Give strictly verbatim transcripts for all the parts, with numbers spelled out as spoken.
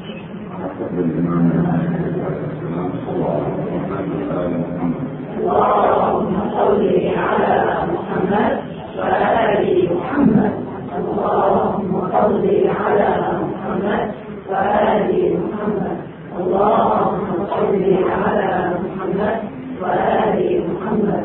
بالإمام السلام صلى الله عليه وسلم. اللهم صل على محمد وآل محمد. اللهم صل على محمد وآل محمد. اللهم صل على محمد وآل محمد.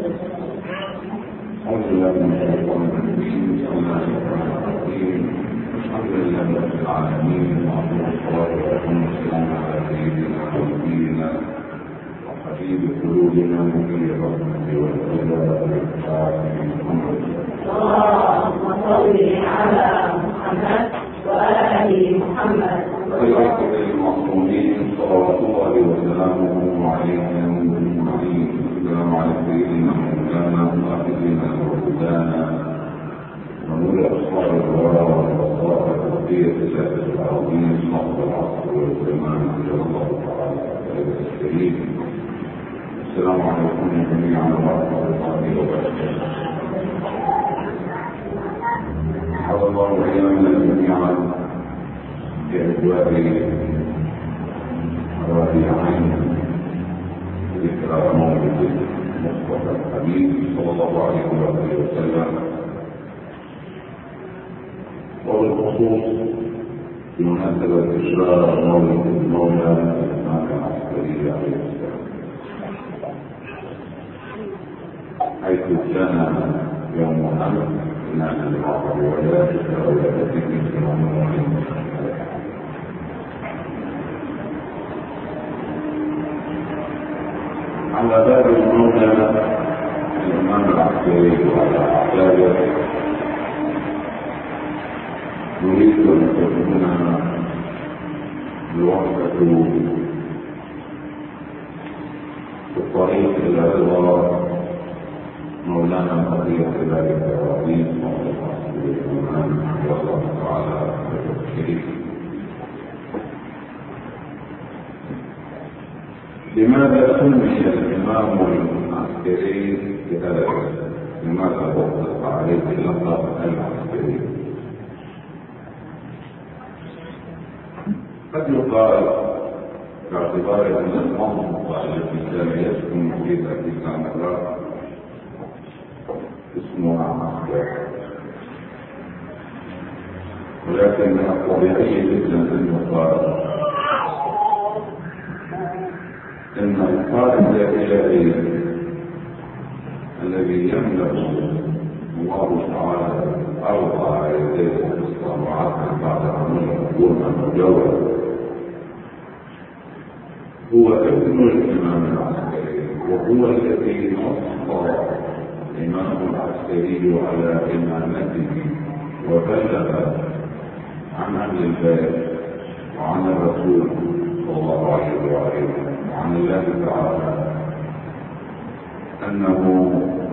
أعوذ بالله من الشيطان الرجيم. بسم الله الرحمن الرحيم. الحمد لله رب العالمين، وأفضل الصلاة والسلام على سيدنا ونبينا وحبيب قلوبنا نبي الرحمة والهدى محمد. اللهم صل على محمد وآل محمد. ويعقب المعصومين صلوات الله وسلامه عليهم أجمعين. السلام على سيدنا مولانا وحبيبنا وهدانا ونور أبصار الورى والبصائر وبقية سائر العظيم حق العصر والزمان إلى الله تعالى الكريم. السلام عليكم جميعا ورحمة الله وبركاته. حفظ الله أيامنا جميعا بأجواء رائعين ذكرى مولد المصطفى الحبيب صلى الله عليه وسلم، وبالخصوص بمناسبة إشراء مولد المولى الإمام العسكري عليه السلام، حيث كان يوم أمس بناء لبعض الروايات كولادته في رمضان. على باب المولى الإمام العسكري وعلى أحبابه نريد أن تكون الوقفة في الطريق إلى رضا مولانا قضية ذلك العظيم والإمام والله تعالى الشريف. لماذا سمي الإمام العسكري بهذا الاسم؟ لماذا وقف عليه اللقب العسكري؟ قد يقال باعتبار أن المنطقة التي كان يسكن فيها في سامراء اسمها عسكر، ولكن من الطبيعي جدا أن يقال إن القائد الإلهي الذي يملك الله تعالى أرضى يديه الصراعات بعد أن يكون مجاورا هو ابن الإمام العسكري، وهو الذي نص الإمام العسكري على إمامته وبلغ عن أهل البيت وعن الرسول صلى الله عليه وسلم وعن الله تعالى أنه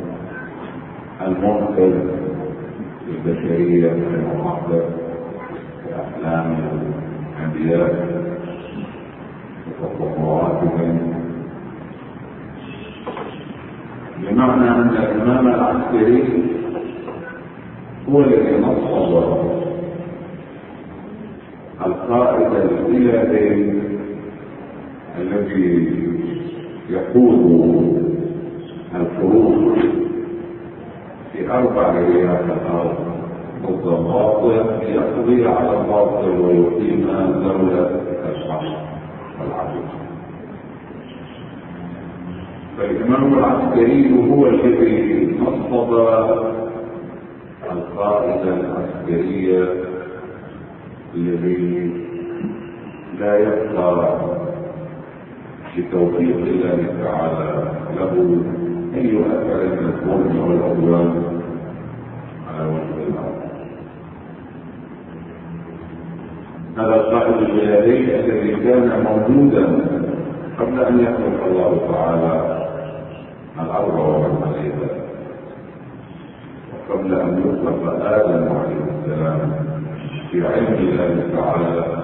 المنقذ للبشرية من المحضر بأحلام الأنبياء وتطوعاتهم، بمعنى أن الإمام العسكري هو الذي نصب القائد الإلهي الذي يقود الحروب في أربع رياح الأرض ضد الباطل، يقضي على الباطل ويقيم دولة الحق والعدل. فالإمام العسكري هو الذي نصب القائد العسكري الذي لا يبقى بتوفيق الله تعالى له أي أثر من الظلم والعدوان على وجه الأرض. هذا القائد الإلهي الذي كان موجودا قبل أن يخلق الله تعالى الأرض ومن عليها، وقبل أن يخلق آدم عليه السلام، في علم الله تعالى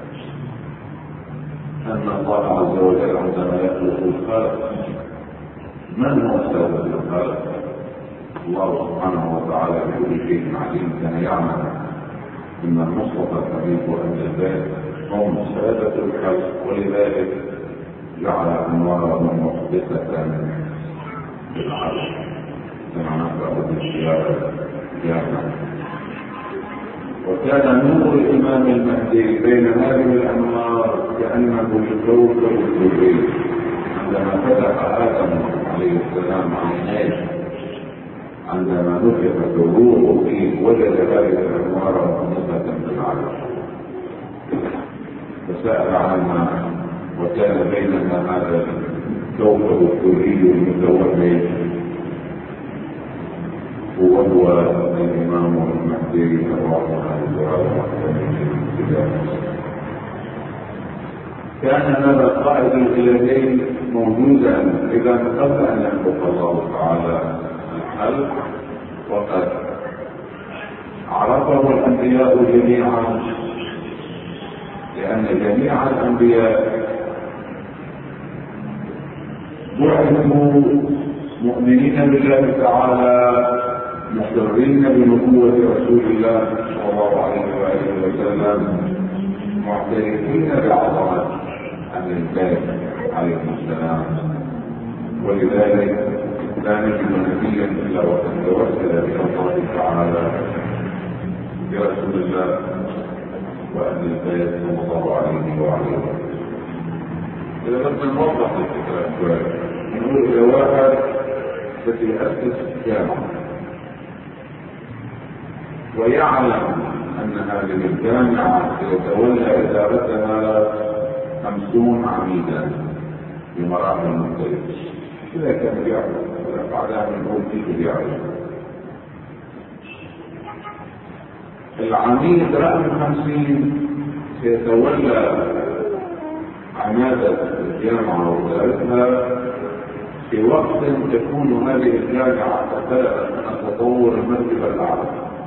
أن الله عز وجل عندما يخلق الخلق من هو سبب الخلق؟ الله سبحانه وتعالى بكل شيء عليم، كان يعمل إن المصطفى الحبيب وأهل البيت هم سادة الخلق، ولذلك جعل أنوارا محدثة بالعرش كما نقرأ بالزيارة جامعة. وكان نور الإمام المهدي بين هذه الأنوار كأنه الكوكب الدري. عندما فتح آدم عليه السلام عينيه عندما نفخت الروح فيه وجد هذه الأنوار محدثة بالعرش فسأل عنها، وكان بيننا هذا الكوكب الدري المتوهج وهو الإمام المهدي الرحمن كان هذا القائد الإلهي موجودا إذا قبل أن يخلق الله تعالى الخلق، وقد عرفه الأنبياء جميعا، لأن جميع الأنبياء بعثوا مؤمنين بالله تعالى مقرين بنبوة رسول الله صلى الله عليه وآله وسلم، معترفين بعظمة أهل البيت عليهم السلام. ولذلك لا نجد نبيا إلا وقد توسل إلى الله تعالى برسول الله وأهل البيت صلى الله عليه وآله وسلم. إذا بدنا نوضح الفكرة شوية، نقول إلى واحد التي أسس الجامعة ويعلم أن هذه الجامعة يتولى إدارتها خمسون عميدا بمراحل مختلفة. إذا كان يعرف بعدها نقول كيف يعرف العميد رقم خمسين سيتولى عمادة الجامعة وإدارتها في وقت تكون هذه الجامعة تبدأ من تطور المرتبة الأعلى.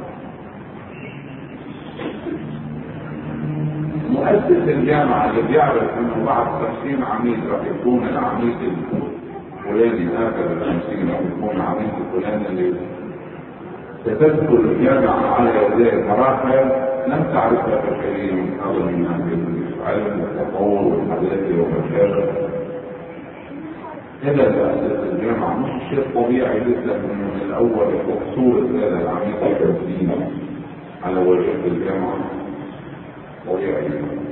مؤسس الجامعة اللي بيعرف انه بعد خمسين عميد راح يكون العميد الفلاني، هكذا الخمسين راح يكون العميد الفلاني اللي ستدخل الجامعة على يديه مراحل لم تعرفها كثير من هذا من العلم والتطور والحداثة والمشاغل. هذا تأسيس الجامعة مش شيء طبيعي جدا انه من الاول يكون صورة هذا العميد الخمسين على وجه الجامعة طبيعي.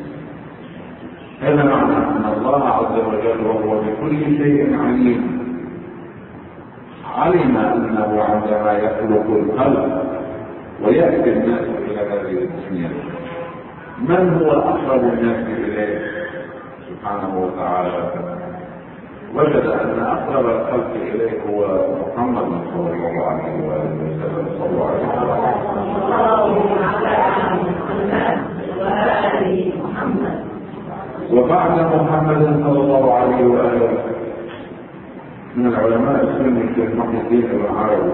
هذا معنى ان الله عز وجل وهو بكل شيء عليم علم انه عندما يخلق الخلق ويأتي الناس الى هذه الدنيا من هو اقرب الناس اليه سبحانه وتعالى، وجد ان اقرب الخلق اليه هو محمد صلى الله عليه واله وسلم. صلى الله عليه وسلم. وبعد محمد صلى الله عليه واله وسلم من العلماء السنة الشيخ محمد الدين بن عربي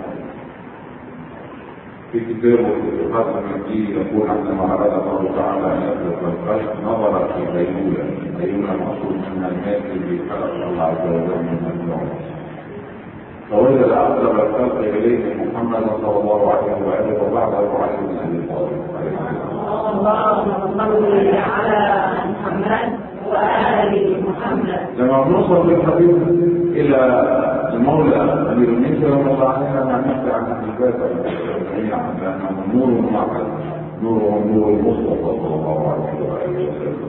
في كتابه الاتفاق المكي يقول عندما اراد الله تعالى ان يخلق الخلق نظر في بينوله، بينوله مقصود منها الماء الذي خلق الله عز وجل من النور، فوجد اقرب الخلق اليه محمد صلى الله عليه واله وبعده علي بن ابي طالب عليه السلام. اللهم صل على محمد وآل محمد. لما نوصل بالحديث الى المولى امير المؤمنين صلى الله عليه وسلم نحكي عن اهل البيت جميعا لانه نور واحد، نور نور المصطفى صلى الله عليه واله وسلم.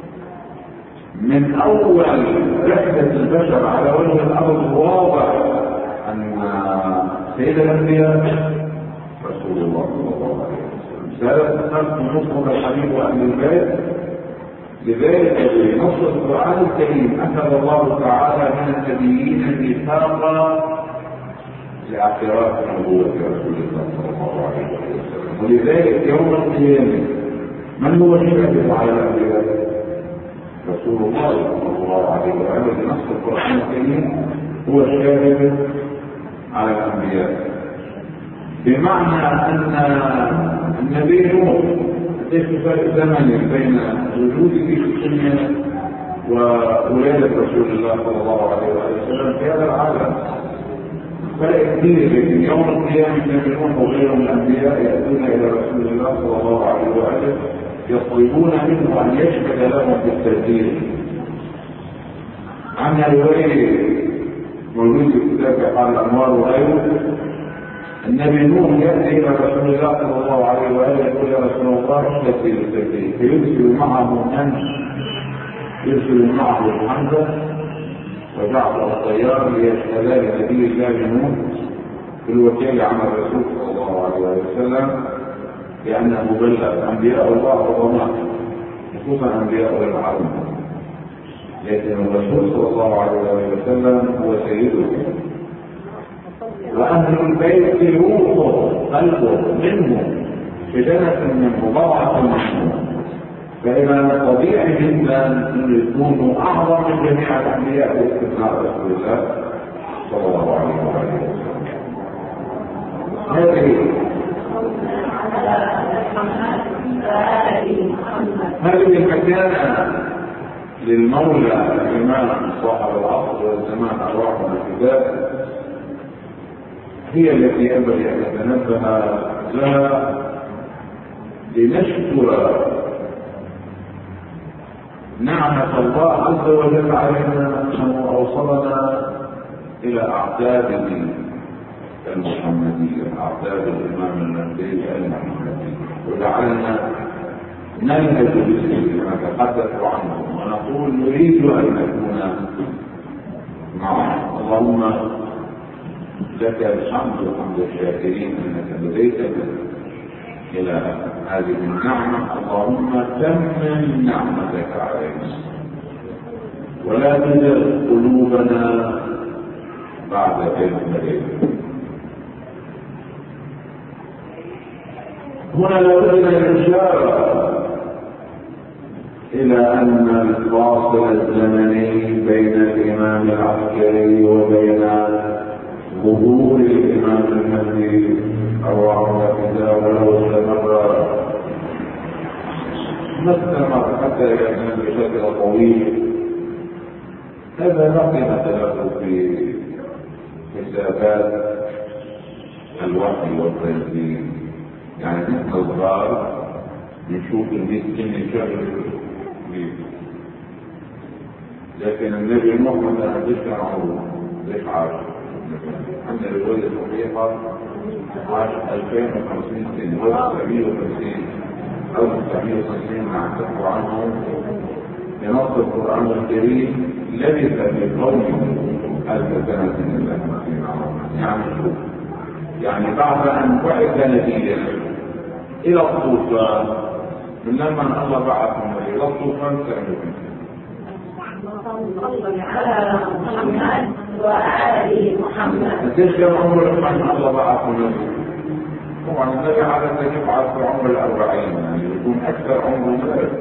من اول رحله البشر على وجه الارض واضح ان سيد الانبياء رسول الله صلى الله عليه وسلم. سالت الخلق نصر الحبيب واهل البيت. لذلك في نص القرآن الكريم أخذ الله تعالى من النبيين ميثاقا لاعتراف نبوة رسول الله صلى الله عليه وسلم. ولذلك يوم القيامة من هو الشاهد على الأنبياء؟ رسول الله صلى الله عليه وسلم. في نص القرآن الكريم هو الشاهد على الأنبياء، بمعنى أن النبي نوح ليس فرق زمني بين وجوده في الدنيا وولادة رسول الله صلى الله عليه وسلم في هذا العالم. فرق كبير بين يوم القيامة النبيون وغيرهم الأنبياء يأتون إلى رسول الله صلى الله عليه وآله يطلبون منه أن يشهد لهم بالتسجيل. عن رواية موجود في كتاب قال الأنوار وغيره، النبي نوح يأتي إلى رسول الله صلى الله عليه وآله يقول يا رسول الله اشهد لي بالتسجيل، فيرسل معه من يرسل معه حمزة وجعفر الطيار ليشهدا لنبي الله نوح في الوكيل عن الرسول صلى الله عليه وسلم لأنه بلغ أنبياء الله عظماء خصوصا أنبياء العرب، لكن الرسول صلى الله عليه وسلم هو سيده، وأهل البيت روحه قلبه منه بدنة منه ضوعة منه، فإذا طبيعي جدا أن يكونوا أعظم من جميع الأنبياء باستثناء رسول الله صلى الله عليه وسلم. هذه هذه المكانة للمولى الإمام صاحب العصر والزمان أرواحنا الكتاب هي التي ينبغي أن نتنبه لها لنشكر نعمة الله عز وجل علينا أنه أوصلنا إلى أعداده المحمدية، أعداد الإمام المهدي المحمدي، وجعلنا ننهج باسمه ما تحدث عنه ونقول نريد أن نكون معه. اللهم لك الحمد وحمد الشاكرين أنك هديتنا إلى هذه النعمة، اللهم تمم نعمتك علينا ولا تزغ قلوبنا بعد إذ هديتنا. هنا لابد من الإشارة إلى أن الفاصل الزمني بين الإمام العسكري وبين ظهور الإمام المهدي أرواحنا إذا ولو استمر ما استمر حتى يكون بشكل طويل، هذا بقي مثلا في حسابات الوحي والتنزيل. يعني نحن الصغار نشوف الناس كم يشغل ليه، لكن النبي نوح مثلا قديش كان عمره؟ قديش عاش؟ عندنا الرواية الصحيحة عاش ألفين وخمسين سنة أو تسعمائة وخمسين أو تسعمائة وخمسين مع تحكوا عنه بنص القرآن الكريم لبث في قومه ألف سنة إلا خمسين عاما. يعني شوف، يعني بعد أن بعث نبيا إلى الطوفان، من لما الله بعثهم إلى الطوفان سنة على محمد وآل محمد. قديش كان عمر لما الله بعثهم؟ طبعا النبي عادة يبعث في عمر الأربعين، يعني يكون أكثر عمره مدرس.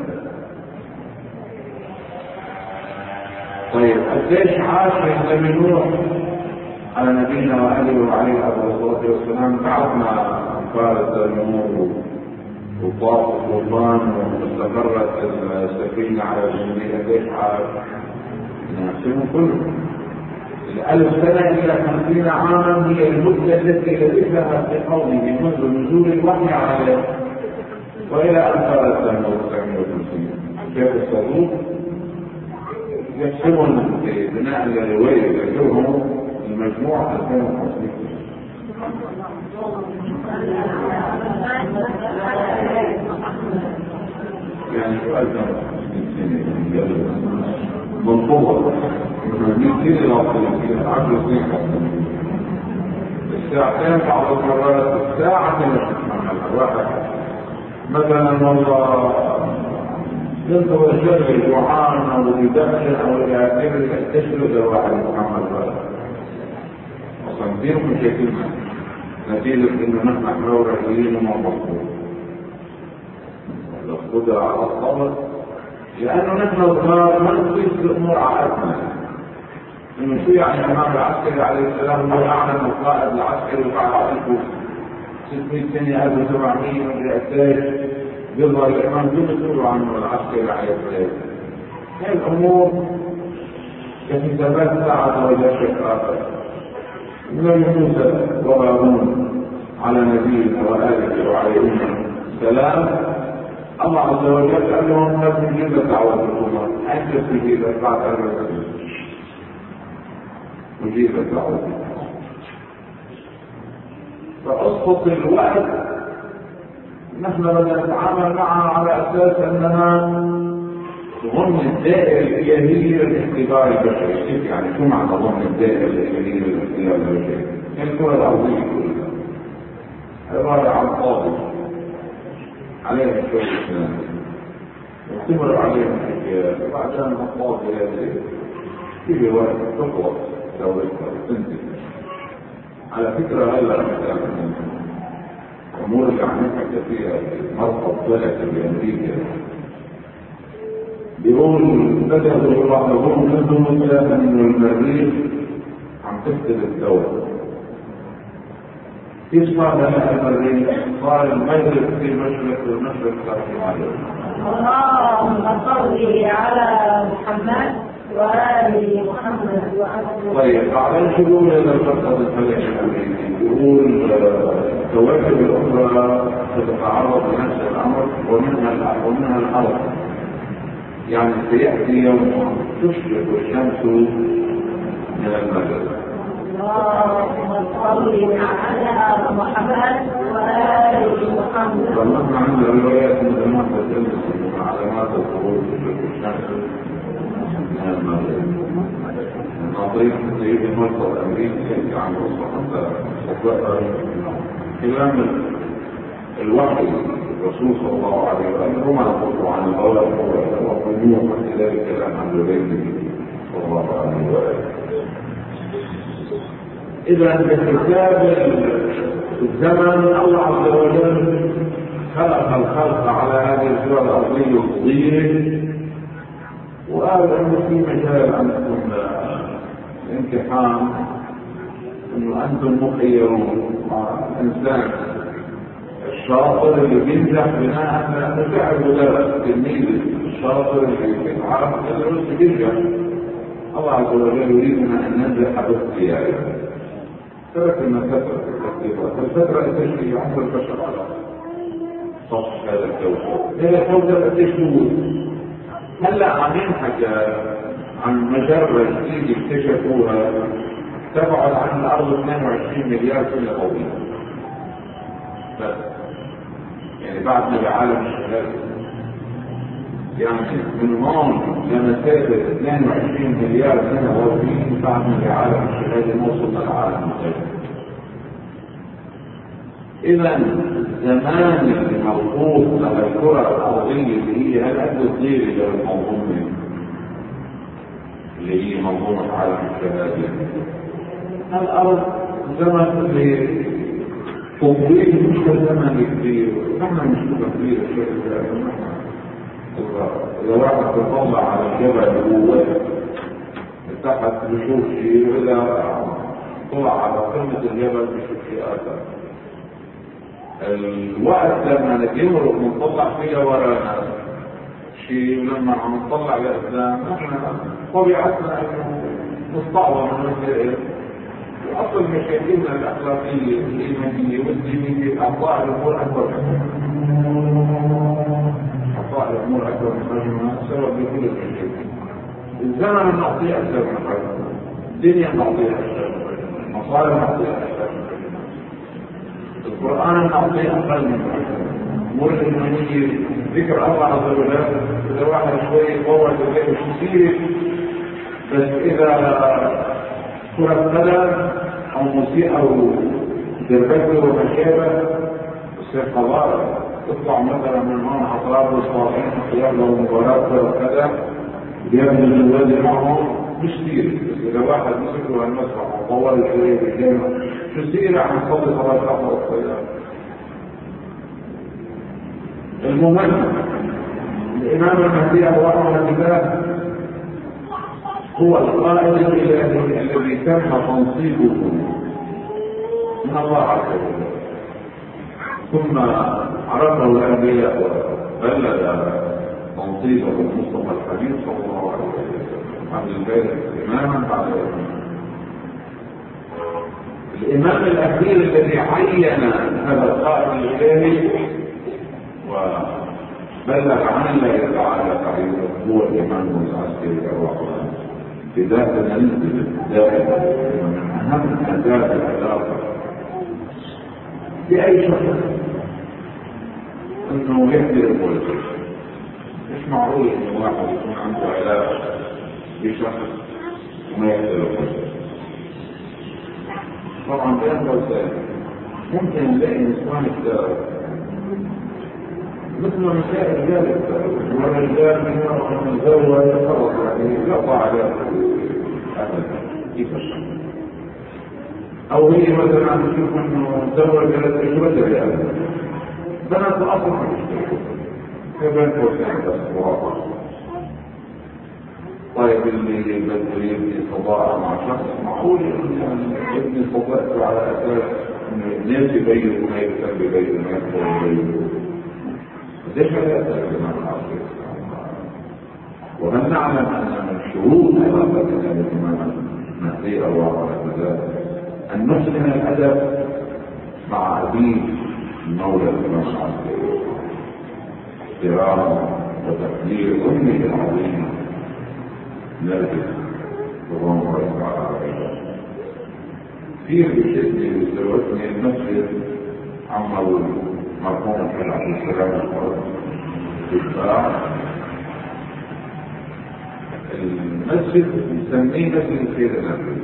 طيب قديش عاش النبي نوح على نبينا وآله وعليه الصلاة والسلام بعد ما انفارت الأمور وطاف الطوفان واستقرت السفينة على الجزيرة؟ قديش عاش؟ نحسبهم كلهم الألف سنة إلى خمسين عاما هي المدة التي لبثها في قومه منذ نزول الوحي عليه وإلى أن فارت الأمور تسعمائة وخمسين. شيخ الصدوق يحسبهم بناء على الرواية يحسبهم المجموعة ألفين وخمسين. يعني شو ألفين وخمسين سنة منطوبة من سنة إلى ثلاثين عشر سنين. الساعتين بعض المرات الساعة من الواحد مثلا والله كنت بشغل جوعان أو بدخل أو يعتبر تشرد واحد محمد بلد أصلا كثير مشاكلنا نتيجة إنه نحن حول رجلين وما مصدر القدرة على الصبر، لأنه نحن الصغار ما نقيس الأمور عقدنا. إنه شو يعني الإمام العسكري عليه السلام هو أعلم القائد العسكري وقع ألف وستمائة سنة ألف وسبعمائة مدري قديش يظهر الإمام دون يقولوا عنه العسكري عليه السلام. هذه الأمور كحسابات ساعة ولا شيء آخر. النبي موسى وهارون على نبينا وآله وعليهم السلام، الله عز وجل قال لهم لا تجيب دعوتكم، أنت تجيب بعد أن تجيب دعوتكم. فأسقط الوقت نحن بدنا نتعامل معها على أساس أنها ضمن الدائرة الإلهية للاختبار البشري. كيف يعني؟ شو معنى ضمن الدائرة الإلهية للاختبار البشري؟ الكرة الأرضية كلها عبارة عن قاضي عليها شوية ناس يختبر عليهم حكايات، وبعدين القاضي هذه في وقت تخلص دولتها وتنتهي. على فكرة هلا مثلا الأمور اللي عم نحكي فيها مرقب ثلاثة بأمريكا بيقول بدأوا يلاحظون منهم أن المريخ عم تفقد الدولة. ايش صار لنا المريخ؟ صار المغرب في مشرق والمشرق صار في المغرب. اللهم صل على محمد وآل محمد وآل. طيب بعدين شو بيقول هذا المرصد الفلكي الأمريكي؟ بيقول الكواكب الأخرى تتعرض لنفس الأمر ومنها ومنها الأرض. يعني سيأتي يوم تشرق الشمس من المغرب. اللهم صل على محمد وآل محمد. فنحن عندنا روايات من زمان بتدل علامات الخروج تشرق الشمس من المغرب. نعطيك سيد المرصد الأمريكي عن وصفة صفقة كلام الوحي الرسول صلى الله عليه وسلم وما نقول عن الغرب والقنوع وكل ذلك كلام عن البيت صلى الله عليه وسلم. إذا بحساب الزمن الله عز وجل خلق الخلق على هذه الكرة الأرضية الصغيرة، وقال إنه في مجال عندكم الامتحان إنه أنتم مخيرون مع الإنسان الشاطر اللي بينجح بناء على فعل ولا التلميذ الشاطر اللي بيتعرف اللي بينجح. الله عز وجل يريدنا أن ننجح باختياره. ترك لنا فترة التكليفات، الفترة التي عمر البشر على سطح هذا الكوكب. هذا الكوكب قديش طول؟ هلا عم ينحكى عن مجرة جديدة اكتشفوها تبعد عن الأرض اثنين وعشرين مليار سنة ضوئية. بس يعني بعدنا بعالم الشهادة، يعني من هون لمسافة اثنين وعشرين مليار سنة ضوئية بعدنا بعالم الشهادة نوصل للعالم الغيب. إذا الزمان اللي مربوط على الكرة الأرضية اللي هي هالقد صغيرة للمنظومة اللي هي منظومة عالم الشهادة، الأرض زمن اللي تطويل مش زمن كبير. نحن مش كبير الشيء ده. إذا واحد تطلع على الجبل هو تحت بيشوف شيء، وإذا طلع على قمة الجبل بيشوف شيء آخر. الوقت لما نتمرق ونطلع فيها ورانا شيء، ولما عم نطلع لقدام نحن طبيعتنا انه نستعظم من الغير. واصل مشاكلنا الاخلاقيه والايمانيه والدينيه اعطاء الامور اكبر اعطاء الامور اكبر من حجمها سبب لكل المشاكل. الزمن نعطيه اكثر من حجمه، الدنيا نعطيها اكثر من حجمه، المصالح نعطيها اكثر من حجمه، القرآن نعطيه أقل من أمور الإيمانية ذكر الله عز وجل. إذا واحد شوي قوة الليل كثير، بس إذا كرة قدم أو موسيقى أو دربكة ومشابه يصير قضاء. تطلع مثلا من هون أطراف الصالحين اختيار له مباراة كرة قدم بيبني الوادي معهم مش كثير، بس إذا واحد مسكه هالمسرح وطول شوية بالجامعة كثير عم يصلي صلاة الأخرى والصلاة. المهم الإمام المهدي أبو أحمد الكتاب هو القائد الإلهي الذي تم تنصيبه من الله عز وجل، ثم عرفه الأنبياء وبلغ تنصيبه المصطفى الحبيب صلى الله عليه وسلم عن البيت إماما بعد إمام. الإمام الأخير الذي عين هذا القائد الإلهي وبلغ عن الله تعالى تعيينه هو الإمام العسكري الروحاني. بذات ننزل دائما من أهم أداة العلاقة بأي شخص إنه يحضر البوليس. مش معقول إن واحد يكون عنده علاقة بشخص وما يحضر البوليس. طبعا بيحصل ذلك. ممكن نلاقي نسوان الدار مثل مسائل ذلك والرجال منهم من زوج يتفرق يعني يقطع على أبدا كيف الشخص أو هي مثلا عم تشوف إنه تزوج ثلاث أشهر يعني بنات الأصل ما يشتغلوا كيف فرصين بس مراقبة. طيب اللي بده يبني فضاء مع شخص معقول إن يبني فضاء على أساس إنه الناس يبينوا ما يهتم ببينه ما يدخل ببينه. ليش لا يأتي الإمام العصري؟ وهل نعلم أن من شروط علاقتنا بالإمام المهدي الله عليه وسلم أن نحسن الأدب مع أبيه مولى الإمام العصري احترام وتقدير أمه العظيمة نرجس رضوان الله تعالى عليها. كثير بشدني وزوجني المسجد عمرو مرحوم كان عبد السلام الفرد بالباع المسجد يسميه مسجد السيد النبوي.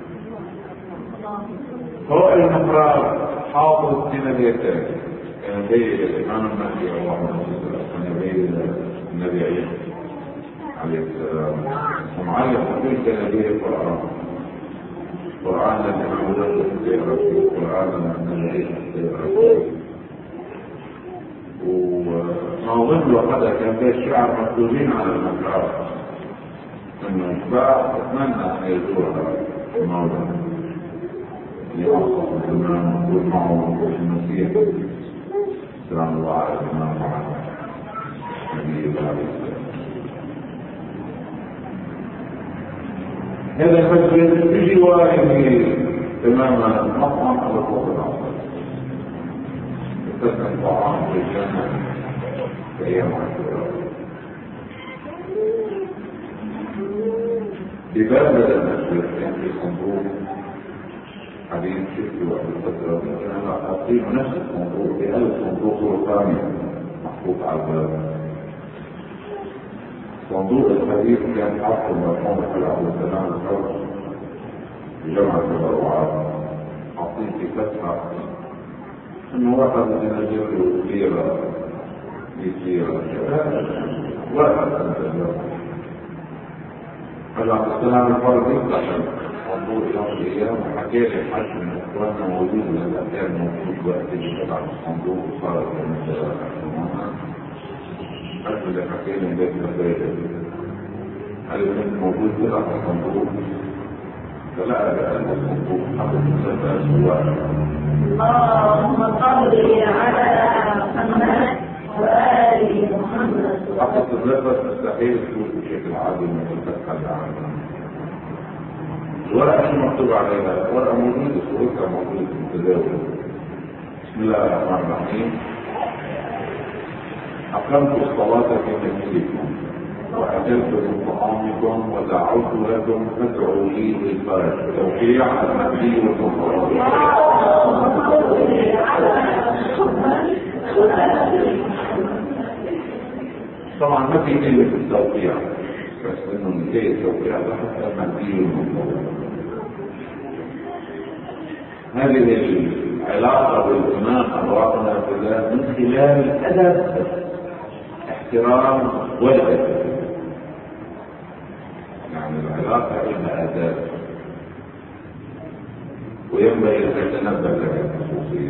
فوق المحراب حافظ سيناريوهات كان بين الإمام المهدي الله عليه وسلم كان بين النبي عيسى عليه السلام ومعلم كل كان بين القرآن القرآن الإمام المهدي القرآن النبي عيسى ونظن وقد كان في الشعر مكتوبين على المحراب انه اتباع اتمنى ان يزورها المولى لأصل الإمام مكتوب معه المسيح سلام الله على الإمام محمد نبي الله عليه السلام. هذا المسجد بجواره تماما مطعم على فوق العصر تسمى الطعام في الجنة في أيام عاشوراء. بباب المسجد كان في صندوق حديث شفت وقت الفترة كان أقيم نفس الصندوق بألف صندوق رقمي محطوط على الباب. صندوق الحديث كان حاط المرحوم عبد السلام الفرد بجمع التبرعات حاطين في فتحة انه واحد من الجبل ليرة يسيرة واحد من الجبل عبد السلام الفرد يفتح موضوع يوم الايام وحكى لي حد من اخواننا موجود لما كان موجود وقت اللي فتح الصندوق وصارت المسألة حد اللي حكى لي بيت مفاجئ هل كنت موجود فتح الصندوق فلا بقى الصندوق حط المسألة سواء اللهم صل على محمد وآل محمد. حقت النفس مستحيل تكون بشكل عادي من الفتحة العامة. الورقة اللي مكتوب عليها ورقة موجودة صورتها موجودة في التداول. بسم الله الرحمن الرحيم. أقمت الصلاة في مسجدكم وأكلت من طعامكم ودعوت لكم فادعوا لي بالفرج. توقيع المهدي والمنصور. طبعا ما في كلمة التوقيع بس انه نتيجة التوقيع ده حتى المهدي والمنصور. هذه العلاقة بالإمام أرواحنا في الله من خلال الأدب احترام والأدب. يعني العلاقة إلى آداب وينبغي أن تتنبه لها الخصوصية.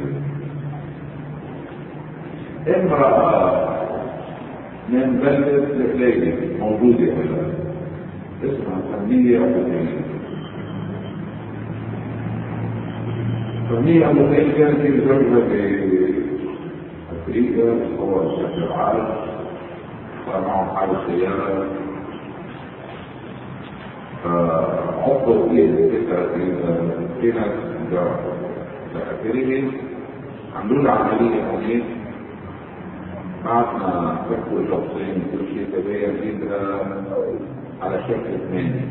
امرأة من بلدة ليلى موجودة هنا اسمها فهمية أبو ليلى. فهمية أبو ليلى كانت زوجها في أفريقيا هو الشكل العالم ومعهم حال سيارة فعطوا فيه فكرة كانت الجرح فأكره عملوا له عملية هونيك بعد ما فكوا الشخصين كل شيء تبين فيها على شكل اثنين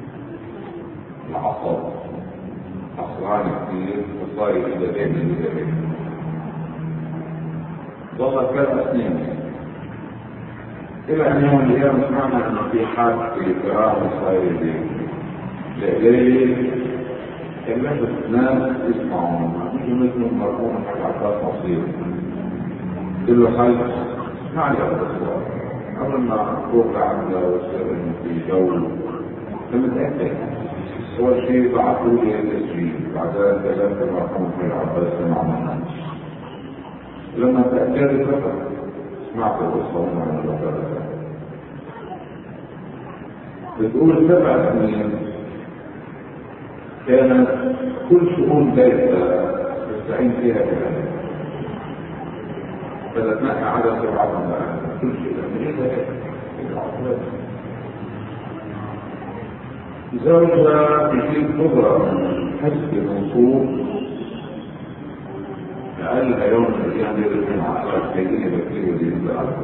العصب أصغان كتير وصاير إلى بين إلى بين ظل ثلاث سنين إلى أن يوم الأيام سمعنا أنه في حاد في فراغ صاير لإليه كلمت الناس يسمعون مش مثل مرحوم حق عطاء مصير قل له خلف ما عليك التصوير قبل ما توقع عنده ويصير انه في جو فمتأكد اول شيء بعثوا لي التسجيل بعدها كلمت المرحوم في العباس سمع منه لما تأكدت فقط سمعت الصوت عن الوفاة بتقول سبع سنين كانت كل شؤون بيتها تستعين فيها بالله فلتنقى على سبعة من كل شيء زوجها يجيب قدرة من حسب المنصوب لأقلها يوم من الأيام يدرسون عشرة سنين بكتير ودين بأرض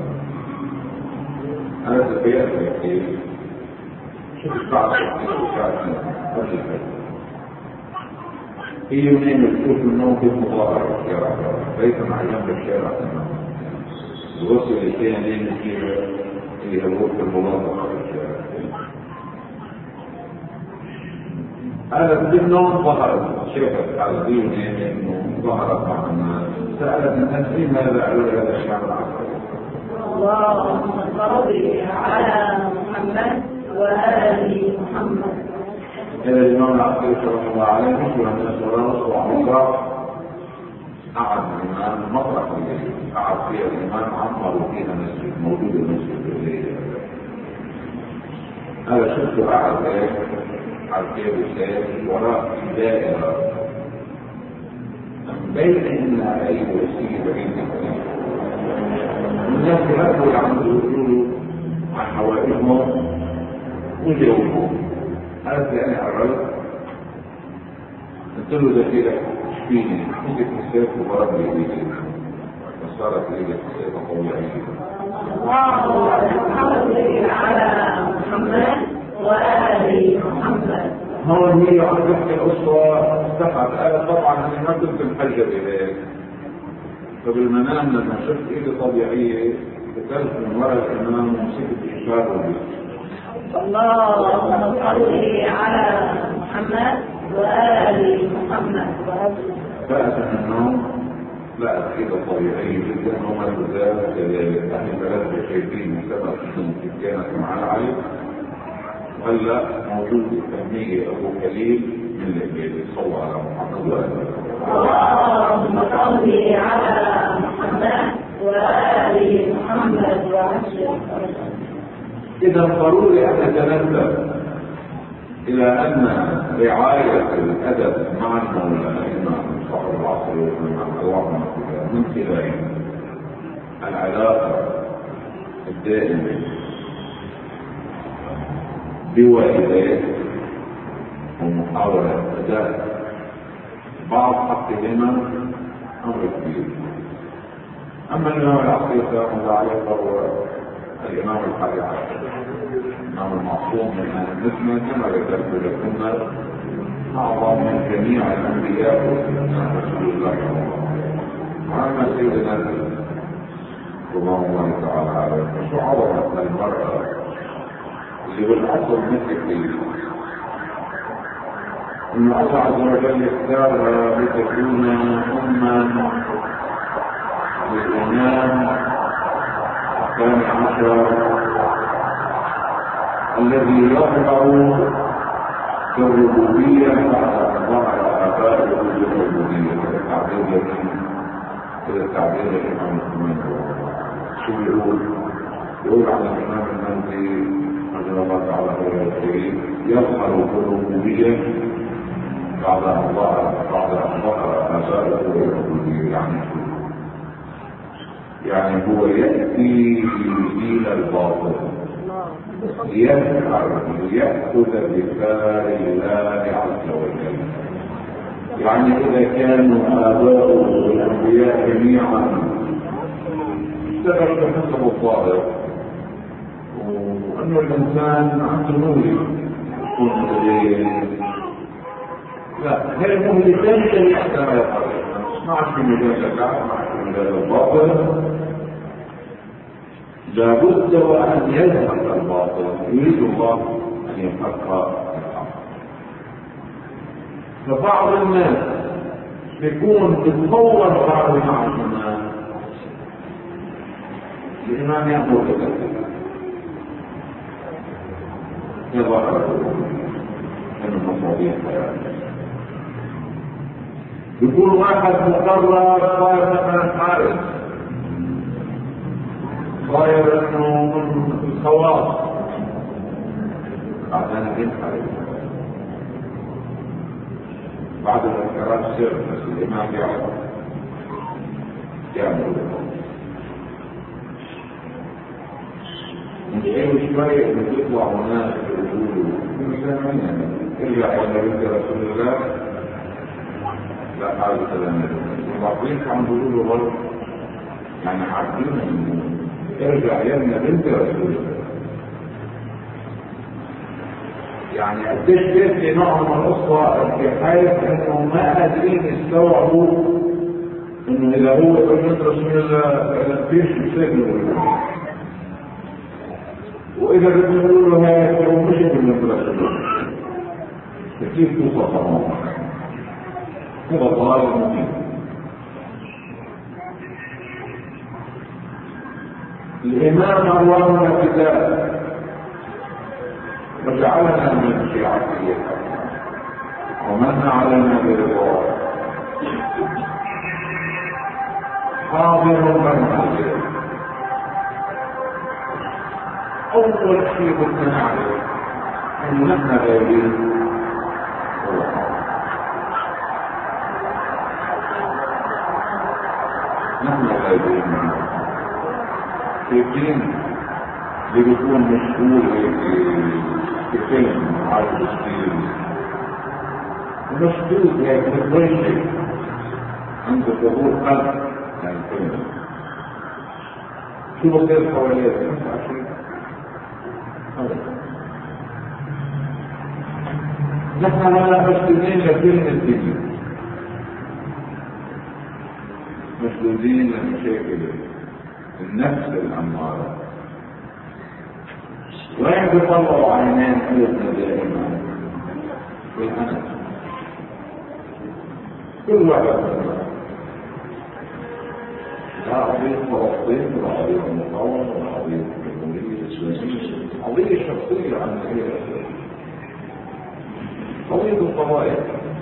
أنا تبيأت بكتير شفت بعض الشيء وشاعتنا قبل الحيث هي يومين بتشوف الموقف مظاهر في الشارع بيتا مع جنب الشارع الغسل اللي كان لين فيها هي الغسل الملاصقة في الشارع قالت بالنوم ظهرت شافت على دي يومين انه ظهرت مع الناس سألت الناس ليه ماذا قالوا هذا الشعب العسكري اللهم صل على محمد وآل محمد. كان الإمام العسكري صلى الله عليه وسلم الناس وراه وعمر قعد الإمام مطرح الليل قعد فيها الإمام عمر فيها مسجد موجود المسجد الليل هذا شفته قعد ذلك على الكيب السيد وراء دائرة بين إن أي وسيلة بعيد الناس يهدوا يعملوا يقولوا عن حوائجهم وجاوبهم هذا يعني عرض قلت له ده كده اشفيني مسك السيف وضرب لي ايدي وصارت ايدي السيف طويعيه اللهم صل على محمد وآل محمد. هون هي عم تحكي القصه استحت انا طبعا انا ما كنت محجب اليك فبالمنام لما شفت ايدي طبيعيه قتلت من وراء الامام ومسكت اشاره بي اللهم صل على محمد وآل محمد. فأت من النوم لقت كده طبيعية جدا وما تزال كذلك أهل بلد شايفين سبع سنين كانت معاه علي وهلا موجود التهمية أبو خليل من البيت صلى على محمد وآله. اللهم صل على محمد وآل محمد وعشر. إذا ضروري أن نتنبه إلى أن رعاية الأدب مع المولى الإمام صاحب العصر والإمام من خلال العلاقة الدائمة بوالديه ومحاولة أداء بعض حقهما أمر كبير. أما الإمام العصر فهو عليه فهو الإمام الحادي عشر الإمام المعصوم من أهل النسمة كما ذكرت لكم أعظم من جميع الأنبياء رسول الله صلى الله عليه وسلم. وأما سيدنا رضوان الله تعالى عليه فشو عظمة المرأة اللي بالأصل مثل إن الله عز وجل اختارها لتكون أما للإمام الثاني عشر الذي يخضع كالربوبية بعد أن ظهر آبائه بالربوبية كالتعبير الذي كده التعبير الإمام الثاني شو يقول؟ يقول على الإمام المهدي رضي الله تعالى عنه الكريم يظهر بالربوبية بعد أن ظهر بعد أن ظهر آبائه بالربوبية. يعني يعني هو يأتي ليزيل الباطل ليسعر ليأخذ بثار الله عز وجل يعني إذا كانوا آباء الأنبياء جميعا اشتغلوا بحسب الظاهر، وأن الإنسان عنده نوري يكون مدلين، لا هي المهلكان اللي حتى ما يقرأ ما عاد في مجال الكعب، ما عاد في مجال الباطل. لابد وأن يزهق الباطل، يريد الله أن يحقق الحق. فبعض الناس يكون بتصور بعض مع الإمام، الإمام يأمر بذلك يظهر أنه مصابيح حياته. يكون واحد مقرر صاير مثلا حارس، صاير انه من الخواص، بعدين ينحرف بعد الانكارات سر، بس الامام يعرف يعمل من شيء شوية انه يطلع هناك يقولوا ارجع الى بنت رسول الله لا حاجة لنا، وبعضين كانوا بيقولوا غلط، يعني عارفين انه ارجع يا ابن بنت رسول الله. يعني قديش بيبني نوع من القصة في حيث انه ما قادرين يستوعبوا انه اذا هو بنت رسول الله فيش يسجنوا، واذا بيقولوا له هاي هو مش بنت رسول الله، كيف توصل تماما؟ هذا ضلال مبين. الإمام أمرنا كتاب وجعلنا من شيعته ومن علينا برضاه حاضر برمجه. أول شيء بدنا نعرف أنه نحن غيرين هو حاضر، نحن غيرين منه. شايفين اللي بيكون مشهور في فيلم عارف الستيل مشهور هيك متوجه عنده ظهور قلب يعني الفيلم، شو بصير حواليه؟ ينفع شيء؟ نحن لا مشدودين لكلمة الدنيا، مشدودين لمشاكل النفس الأمارة. وين بيطلعوا عينين قلوبنا دائما؟ بالأنس. كل واحد منا لا قضية فلسطين ولا قضية المقاومة ولا قضية الجمهورية الإسلامية، قضية شخصية عن هي قضية القضايا.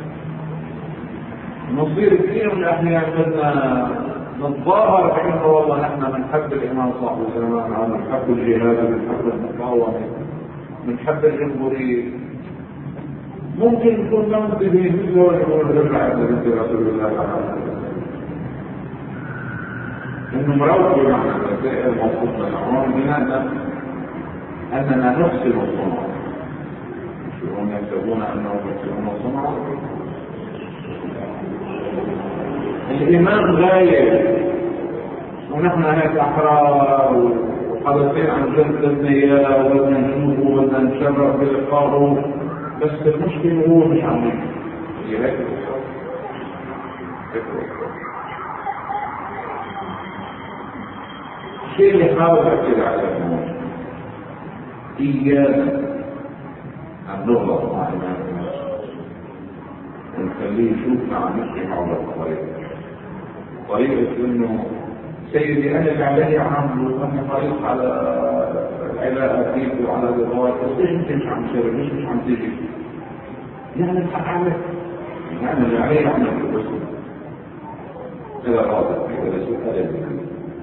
نصير كثير من الأحيان بدنا نتظاهر بأنه والله نحن بنحب الإمام صاحب الزمان، أو بنحب الجهاد، بنحب المقاومة، بنحب الجمهورية. ممكن نكون منتبهين مثل يقول رجع ابن بنت رسول الله عليه وسلم إنه مروج معنا الرسائل الموصوف من العمر بناء أننا نحسن الصنع، هم يحسبون أنهم يحسنون الصنع. الإمام غايب ونحن هيك أحرار وحدثين عن جنة النية وبدنا نشوفه وبدنا نشرف بلقائه، بس المشكلة هو مش عم يهيك. الشيء اللي حاول أكد على الموت إيانا أن نغلط مع إمام الناس ونخليه يشوفنا عم نحكي حول الطريق، طريقة إنه سيدي أنا اللي علي عامله وأنا طريق على العلاقة فيك وعلى الغوات، ليش أنت مش عم تشرب؟ ليش مش عم تيجي؟ يعني الحق عليك، يعني اللي علي عامله بس هذا غلط، هذا سوء أدب.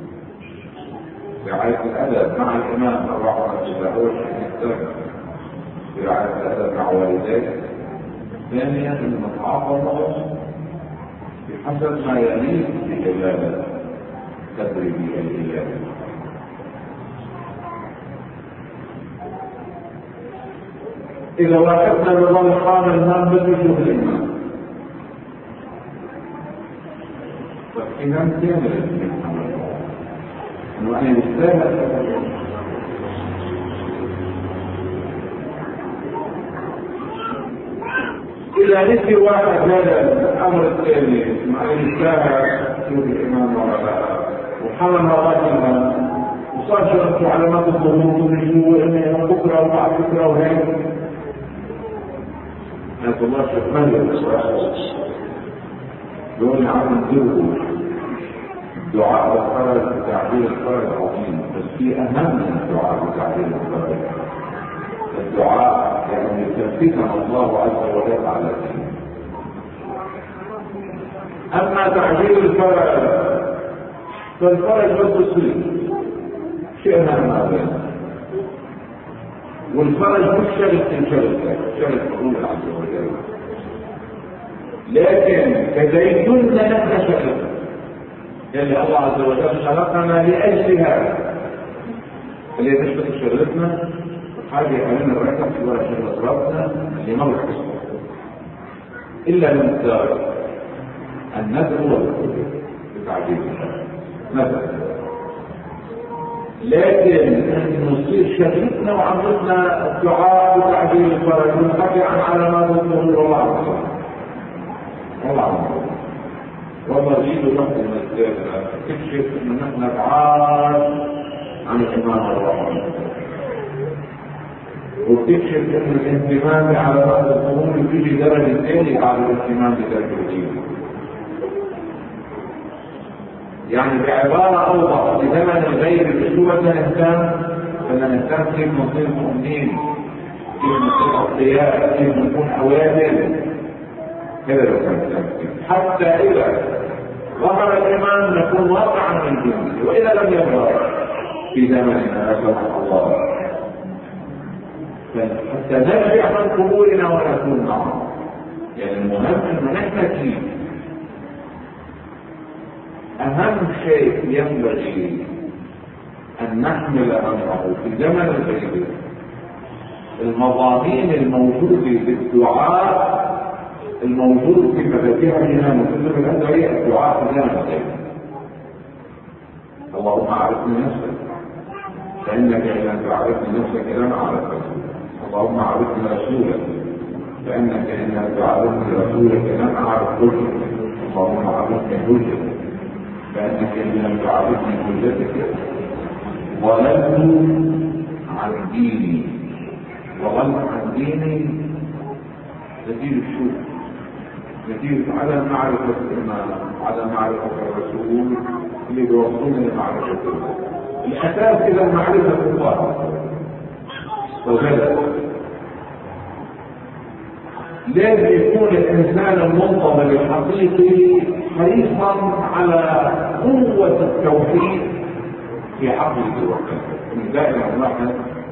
رعاية الأدب مع الإمام أربعة وعشرين أول شيء يحتاج رعاية الأدب مع والديه. ثانيا أن نتعاطى بحسب ما يليق بجلالة تدريب الإله. إذا واحدنا بظل حامل ما بده يشوف الإمام، إمام كامل محمد إنه أنا يستاهل. إذا نسي واحد هذا الأمر الثاني مع يستاهل شوف الإمام ولا لا وحمل رجلا وصار شرطه علامات الظهور ونشوه بكرة وبعد بكرة وهيك ناس الله شكرا لك دون عمل دور دعاء الفرج وتعبير الفرج عظيم بس في أهم من الدعاء وتعبير الفرج الدعاء يعني يثبتنا الله عز وجل على الدين. أما تعبير الفرج فالفرج بس تصير شيء أهم هذا والفرج مش شرط تنشرط شرط حضور عز وجل لكن كزيتنا نحن شرط اللي الله عز وجل خلقنا لأجل هذا اللي نشرط شرطنا حاجة يعلمنا الركب ولا شرط ربنا اللي مرة إلا من الدار النذر والكفر بتعبير نذر لكن نصير شرطنا وعملتنا الدعاء وتعبير الفرج ونحكي عن علامات الظهور والله عز والله عز والله جيد لحظة المسجد تكشف ان نحن نبعاد عن الامام الرحمن وتكشف ان الاهتمام بعلامات الظهور بيجي درجة ثانية بعد الاهتمام بترك الدين. يعني بعبارة أوضح في زمن الغير بشو بدنا نهتم؟ بدنا نهتم كيف نصير مؤمنين، كيف نصير أصلياء، كيف نكون أوادم. هذا لو كان حتى إذا ظهر الإيمان نكون واقعا من دينه، وإذا لم يظهر في زمننا أسأل الله حتى نرجع من قبورنا ونكون معه. يعني المهم أنه نحن كيف أهم شيء ينبغي أن نحمل أمره في زمن الغيب المضامين الموجودة في الدعاء الموجود في مفاتيح الإيمان وكتب الأدعية الدعاء في زمن الغيب. اللهم أعرفني نفسك فإنك إذا تعرفني نفسك لن أعرفك. اللهم أعرفني رسولك فإنك إذا تعرفني رسولك لن أعرف حجتك. اللهم أعرفني حجتك فإنك إن لم تعرفني حجتك ضللت عن ديني. ضللت عن ديني نتيجة شو؟ نتيجة عدم معرفة الإمام، عدم معرفة الرسول اللي بيوصلني لمعرفة الله. الأساس إذا معرفة الله وجدت لازم يكون الإنسان المنتظر الحقيقي حريصا على قوة التوحيد في عقله وقلبه. دائما واحد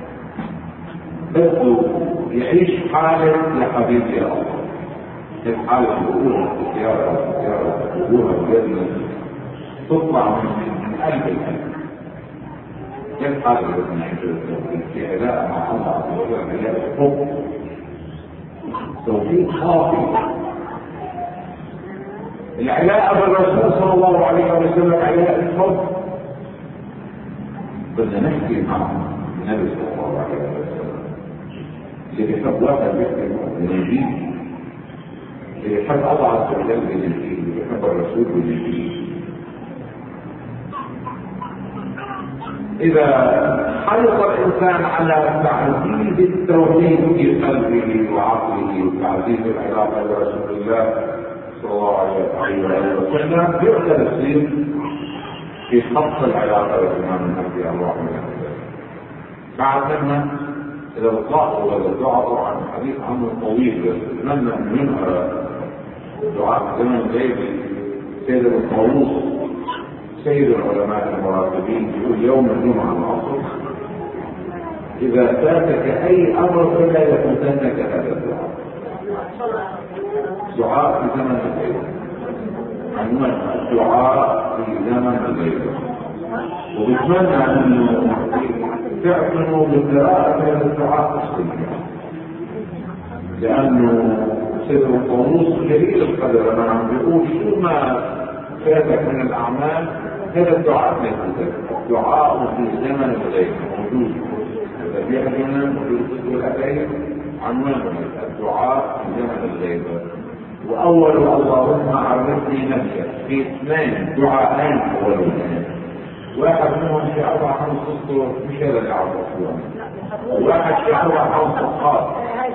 بده يعيش حالة يا حبيبي يا الله، هيك حالة بقولها الزيارة الزيارة بقولها بجد تطلع من قلب القلب. كيف حالة بدنا نعيش التوحيد في علاقة مع الله عز وجل علاقة حب توحيد خاطئ. العلاقة بالرسول صلى الله عليه وسلم علاقة حب بدنا نحكي مع النبي صلى الله عليه وسلم اللي بيحب واحد بيحكي بالإنجيل، اللي بيحب الله عز وجل بالإنجيل، اللي بيحب الرسول بالإنجيل. إذا حرص الإنسان على تعزيز التوحيد في قلبه وعقله وتعزيز العلاقة برسول الله صلى الله عليه وسلم يؤتى السير في خط العلاقة بالإمام المهدي الرحمن الله. بعد منا إذا وضعوا ولا دعوا عن الحديث عنه طويل بس أتمنى أن ينهى دعاء زمن غيبي سيد الطاووس سيد العلماء المراقبين يقول يوم الجمعة العصر إذا فاتك أي أمر فلا يفوتنك هذا الدعاء. دعاء في زمن الليل عنوان الدعاء في زمن الليل. وبتمنى أنه تعتنوا بقراءة هذا الدعاء الصحيح لأنه سيد الطاووس جليل القدر لما عم بيقول شو ما فاتك من الأعمال، هذا الدعاء ليس ذلك. الدعاء في زمن الغيب موجود، الذبيحة هنا موجود في الأبين عنوان الدعاء في زمن الغيب. وأول اللهم عرفني نفسك في اثنين دعاءين أولين، واحد منهم في أربع خمس أسطر مش هذا اللي عرفه، واحد في أربع خمس صفحات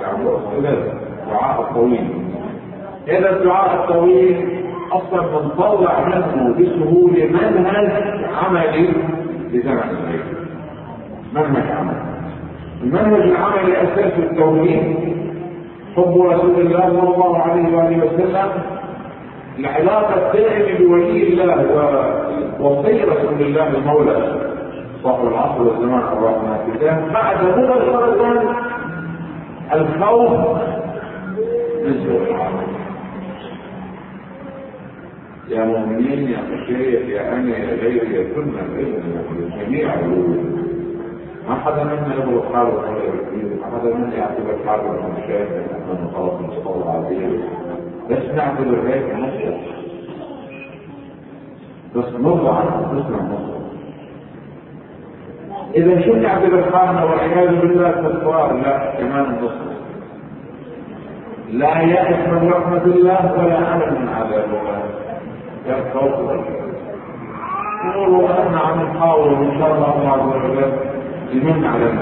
دعاء الطويل. هذا الدعاء الطويل أصلا بنطلع منه بسهولة منهج عملي لزمن الغيب. منهج عملي، المنهج العملي أساس التوحيد، حب رسول الله صلى الله عليه وآله وسلم، العلاقة الدائمة بولي الله ووصي رسول الله المولى صاحب العصر والزمان الرحمن الكتاب، بعد مباشرة الخوف من سوء العمل. يا مؤمنين يا مشايخ يا أنا يا غيري يا كلنا بإذن الجميع الولود، ما حدا منا يبغى حاله ولا يبغى، ما حدا منا يعتبر حاله مشايخ لأنه خلاص مستوى عليه، بس نعتبر هيك نصر، بس نرضى عنه بس نصر. إذا شو نعتبر حالنا والعياذ بالله كفار؟ لا، كمان النصر. لا يأس من رحمة الله ولا أمل من عذاب الله. يا يقولوا أن عم نحاول إن شاء الله عز وجل يمن علينا